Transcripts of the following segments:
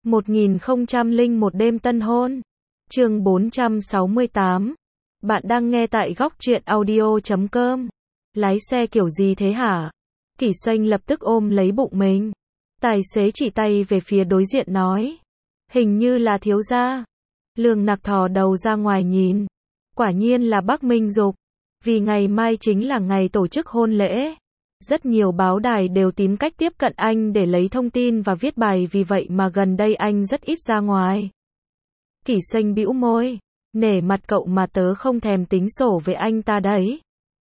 1001 đêm tân hôn. Chương 468. Bạn đang nghe tại góc truyện audio.com. Lái xe kiểu gì thế hả? Kỷ Xanh lập tức ôm lấy bụng mình. Tài xế chỉ tay về phía đối diện nói. Hình như là thiếu gia. Lương Nặc thò đầu ra ngoài nhìn. Quả nhiên là Bắc Minh Dục. Vì ngày mai chính là ngày tổ chức hôn lễ. Rất nhiều báo đài đều tìm cách tiếp cận anh để lấy thông tin và viết bài, vì vậy mà gần đây anh rất ít ra ngoài. Kỷ Xanh bĩu môi. Nể mặt cậu mà tớ không thèm tính sổ với anh ta đấy.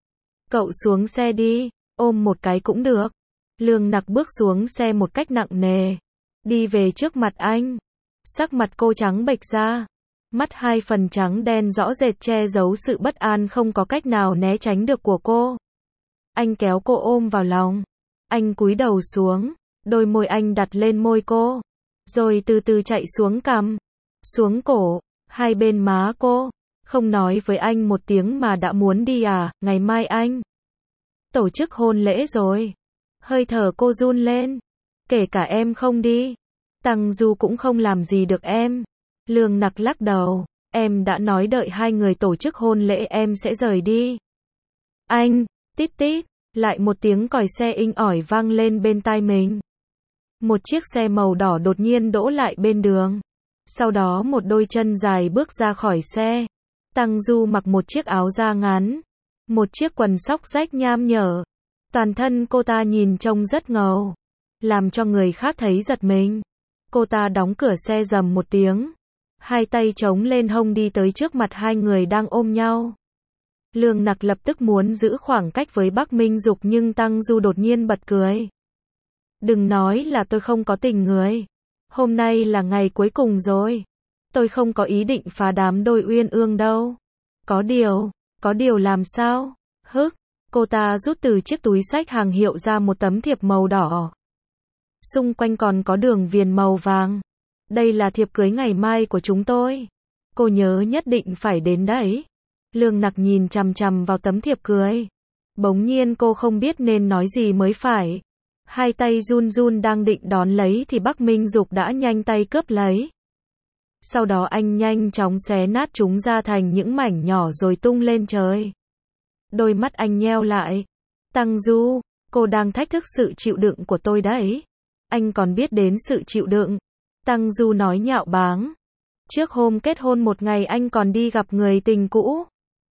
Cậu xuống xe đi, ôm một cái cũng được. Lương Nặc bước xuống xe một cách nặng nề. Đi về trước mặt anh. Sắc mặt cô trắng bệch ra. Mắt hai phần trắng đen rõ rệt che giấu sự bất an không có cách nào né tránh được của cô. Anh kéo cô ôm vào lòng. Anh cúi đầu xuống. Đôi môi anh đặt lên môi cô. Rồi từ từ chạy xuống cằm. Xuống cổ. Hai bên má cô. Không nói với anh một tiếng mà đã muốn đi à? Ngày mai anh tổ chức hôn lễ rồi. Hơi thở cô run lên. Kể cả em không đi, Tăng Du cũng không làm gì được em. Lương Nặc lắc đầu. Em đã nói đợi hai người tổ chức hôn lễ em sẽ rời đi. Anh, tít tít, lại một tiếng còi xe inh ỏi vang lên bên tai mình. Một chiếc xe màu đỏ đột nhiên đỗ lại bên đường. Sau đó một đôi chân dài bước ra khỏi xe. Tăng Du mặc một chiếc áo da ngắn, một chiếc quần sóc rách nham nhở. Toàn thân cô ta nhìn trông rất ngầu, làm cho người khác thấy giật mình. Cô ta đóng cửa xe rầm một tiếng, hai tay chống lên hông đi tới trước mặt hai người đang ôm nhau. Lương Nặc lập tức muốn giữ khoảng cách với Bắc Minh Dục, nhưng Tăng Du đột nhiên bật cười. Đừng nói là tôi không có tình người. Hôm nay là ngày cuối cùng rồi. Tôi không có ý định phá đám đôi uyên ương đâu. Có điều làm sao? Hức, cô ta rút từ chiếc túi xách hàng hiệu ra một tấm thiệp màu đỏ. Xung quanh còn có đường viền màu vàng. Đây là thiệp cưới ngày mai của chúng tôi. Cô nhớ nhất định phải đến đấy. Lương Nặc nhìn chằm chằm vào tấm thiệp cưới. Bỗng nhiên cô không biết nên nói gì mới phải. Hai tay run run đang định đón lấy thì Bắc Minh Dục đã nhanh tay cướp lấy. Sau đó anh nhanh chóng xé nát chúng ra thành những mảnh nhỏ rồi tung lên trời. Đôi mắt anh nheo lại. Tăng Du, cô đang thách thức sự chịu đựng của tôi đấy. Anh còn biết đến sự chịu đựng. Tăng Du nói nhạo báng. Trước hôm kết hôn một ngày anh còn đi gặp người tình cũ.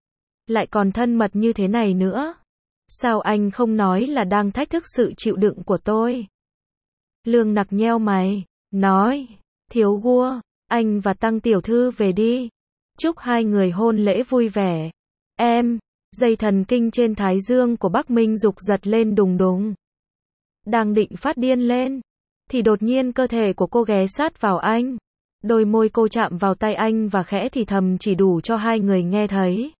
Lại còn thân mật như thế này nữa. Sao anh không nói là đang thách thức sự chịu đựng của tôi? Lương Nặc nheo mày, nói, thiếu gua, anh và Tăng tiểu thư về đi. Chúc hai người hôn lễ vui vẻ. Em, dây thần kinh trên thái dương của Bắc Minh Dục giật lên đùng đùng. Đang định phát điên lên, thì đột nhiên cơ thể của cô ghé sát vào anh. Đôi môi cô chạm vào tay anh và khẽ thì thầm chỉ đủ cho hai người nghe thấy.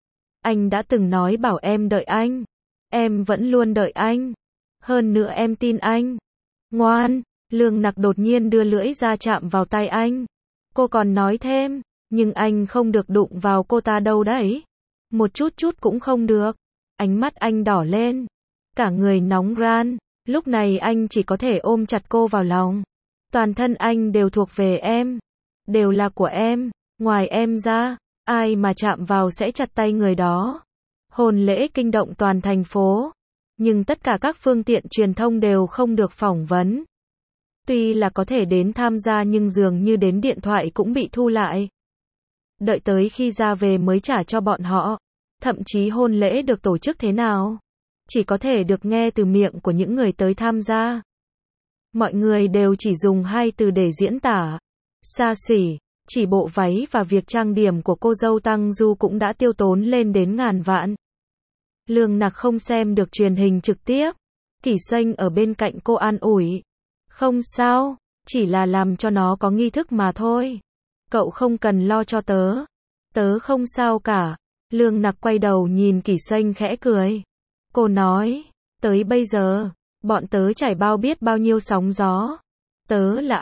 Anh đã từng nói bảo em đợi anh. Em vẫn luôn đợi anh. Hơn nữa em tin anh. Ngoan. Lương Nặc đột nhiên đưa lưỡi ra chạm vào tay anh. Cô còn nói thêm, nhưng anh không được đụng vào cô ta đâu đấy. Một chút cũng không được. Ánh mắt anh đỏ lên. Cả người nóng ran. Lúc này anh chỉ có thể ôm chặt cô vào lòng. Toàn thân anh đều thuộc về em. Đều là của em. Ngoài em ra, ai mà chạm vào sẽ chặt tay người đó. Hôn lễ kinh động toàn thành phố. Nhưng tất cả các phương tiện truyền thông đều không được phỏng vấn. Tuy là có thể đến tham gia nhưng dường như đến điện thoại cũng bị thu lại. Đợi tới khi ra về mới trả cho bọn họ. Thậm chí hôn lễ được tổ chức thế nào, chỉ có thể được nghe từ miệng của những người tới tham gia. Mọi người đều chỉ dùng hai từ để diễn tả. Xa xỉ. Chỉ bộ váy và việc trang điểm của cô dâu Tăng Du cũng đã tiêu tốn lên đến ngàn vạn. Lương Nặc không xem được truyền hình trực tiếp. Kỷ Xanh ở bên cạnh cô an ủi. Không sao, chỉ là làm cho nó có nghi thức mà thôi. Cậu không cần lo cho tớ. Tớ không sao cả. Lương Nặc quay đầu nhìn Kỷ Xanh khẽ cười. Cô nói, tới bây giờ, bọn tớ trải biết bao nhiêu sóng gió. Tớ là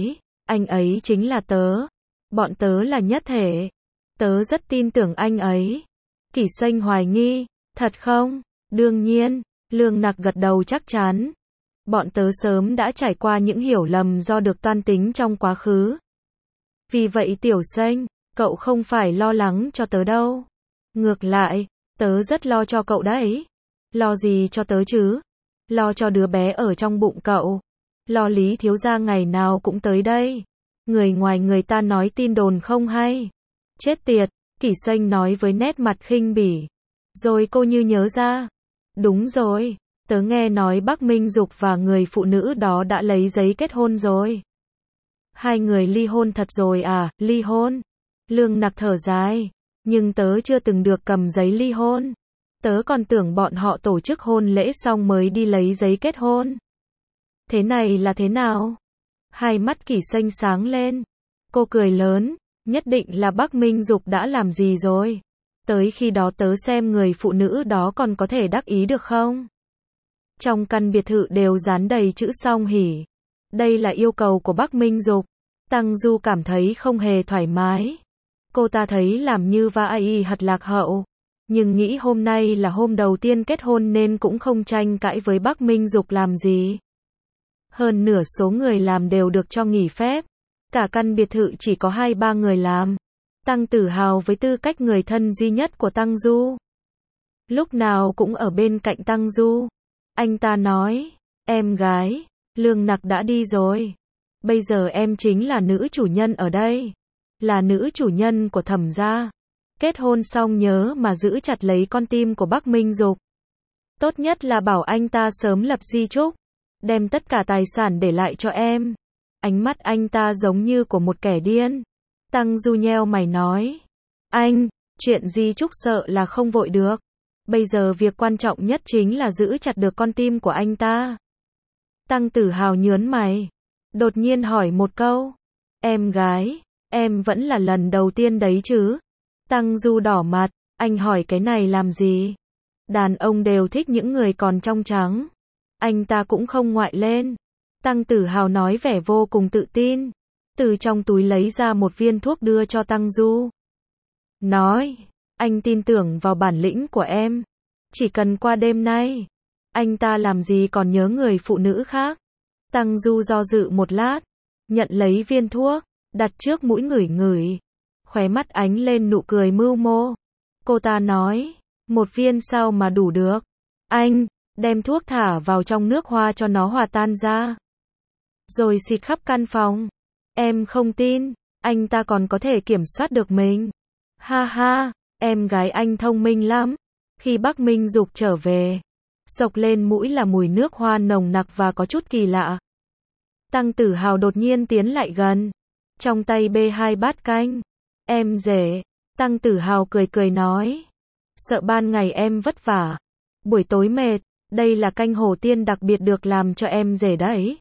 anh ấy chính là tớ. Bọn tớ là nhất thể. Tớ rất tin tưởng anh ấy. Kỷ Xanh hoài nghi. Thật không? Đương nhiên. Lương Nặc gật đầu chắc chắn. Bọn tớ sớm đã trải qua những hiểu lầm do được toan tính trong quá khứ. Vì vậy Tiểu Xanh, cậu không phải lo lắng cho tớ đâu. Ngược lại, tớ rất lo cho cậu đấy. Lo gì cho tớ chứ? Lo cho đứa bé ở trong bụng cậu. Lo Lý thiếu gia ngày nào cũng tới đây. Người ngoài người ta nói tin đồn không hay. Chết tiệt, Kỷ Xanh nói với nét mặt khinh bỉ. Rồi cô như nhớ ra. Đúng rồi, tớ nghe nói Bắc Minh Dục và người phụ nữ đó đã lấy giấy kết hôn rồi. Hai người ly hôn thật rồi à? Ly hôn? Lương Nặc thở dài. Nhưng tớ chưa từng được cầm giấy ly hôn. Tớ còn tưởng bọn họ tổ chức hôn lễ xong mới đi lấy giấy kết hôn. Thế này là thế nào? Hai mắt Kỷ Xanh sáng lên. Cô cười lớn. Nhất định là Bắc Minh Dục đã làm gì rồi. Tới khi đó tớ xem người phụ nữ đó còn có thể đắc ý được không? Trong căn biệt thự đều dán đầy chữ song hỉ. Đây là yêu cầu của Bắc Minh Dục. Tăng Du cảm thấy không hề thoải mái. Cô ta thấy làm như vai thật lạc hậu. Nhưng nghĩ hôm nay là hôm đầu tiên kết hôn nên cũng không tranh cãi với Bắc Minh Dục làm gì. Hơn nửa số người làm đều được cho nghỉ phép. Cả căn biệt thự chỉ có 2-3 người làm. Tăng Tử Hào với tư cách người thân duy nhất của Tăng Du. Lúc nào cũng ở bên cạnh Tăng Du. Anh ta nói, em gái, Lương Nặc đã đi rồi. Bây giờ em chính là nữ chủ nhân ở đây. Là nữ chủ nhân của Thẩm gia. Kết hôn xong nhớ mà giữ chặt lấy con tim của Bắc Minh Dục. Tốt nhất là bảo anh ta sớm lập di chúc. Đem tất cả tài sản để lại cho em. Ánh mắt anh ta giống như của một kẻ điên. Tăng Du nheo mày nói. Anh, chuyện di chúc sợ là không vội được. Bây giờ việc quan trọng nhất chính là giữ chặt được con tim của anh ta. Tăng Tử Hào nhớn mày. Đột nhiên hỏi một câu. Em gái, em vẫn là lần đầu tiên đấy chứ? Tăng Du đỏ mặt. Anh hỏi cái này làm gì? Đàn ông đều thích những người còn trong trắng. Anh ta cũng không ngoại lên. Tăng Tử Hào nói vẻ vô cùng tự tin. Từ trong túi lấy ra một viên thuốc đưa cho Tăng Du. Nói, anh tin tưởng vào bản lĩnh của em. Chỉ cần qua đêm nay, anh ta làm gì còn nhớ người phụ nữ khác. Tăng Du do dự một lát, nhận lấy viên thuốc, đặt trước mũi ngửi ngửi. Khóe mắt ánh lên nụ cười mưu mô. Cô ta nói, một viên sao mà đủ được. Anh, đem thuốc thả vào trong nước hoa cho nó hòa tan ra. Rồi xịt khắp căn phòng. Em không tin, anh ta còn có thể kiểm soát được mình. Ha ha, em gái anh thông minh lắm. Khi Bắc Minh Dục trở về, xộc lên mũi là mùi nước hoa nồng nặc và có chút kỳ lạ. Tăng Tử Hào đột nhiên tiến lại gần. Trong tay bê 2 bát canh. Em rể. Tăng Tử Hào cười cười nói. Sợ ban ngày em vất vả. Buổi tối mệt. Đây là canh hổ tiên đặc biệt được làm cho em rể đấy.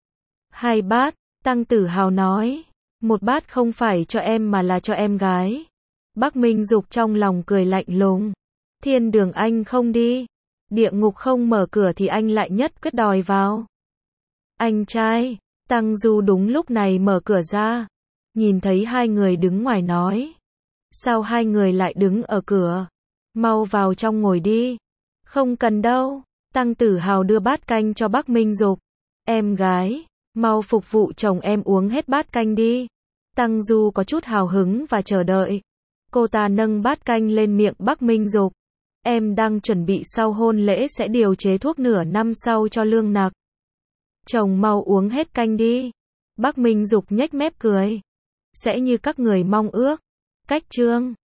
2 bát. Tăng Tử Hào nói. Một bát không phải cho em mà là cho em gái. Bắc Minh Dục trong lòng cười lạnh lùng. Thiên đường anh không đi. Địa ngục không mở cửa thì anh lại nhất quyết đòi vào. Anh trai. Tăng Du đúng lúc này mở cửa ra. Nhìn thấy hai người đứng ngoài nói. Sao hai người lại đứng ở cửa? Mau vào trong ngồi đi. Không cần đâu. Tăng Tử Hào đưa bát canh cho Bắc Minh Dục. Em gái, mau phục vụ chồng em uống hết bát canh đi. Tăng Du có chút hào hứng và chờ đợi. Cô ta nâng bát canh lên miệng Bắc Minh Dục. Em đang chuẩn bị sau hôn lễ sẽ điều chế thuốc nửa năm sau cho Lương Nặc. Chồng mau uống hết canh đi. Bắc Minh Dục nhếch mép cười. Sẽ như các người mong ước. Cách chương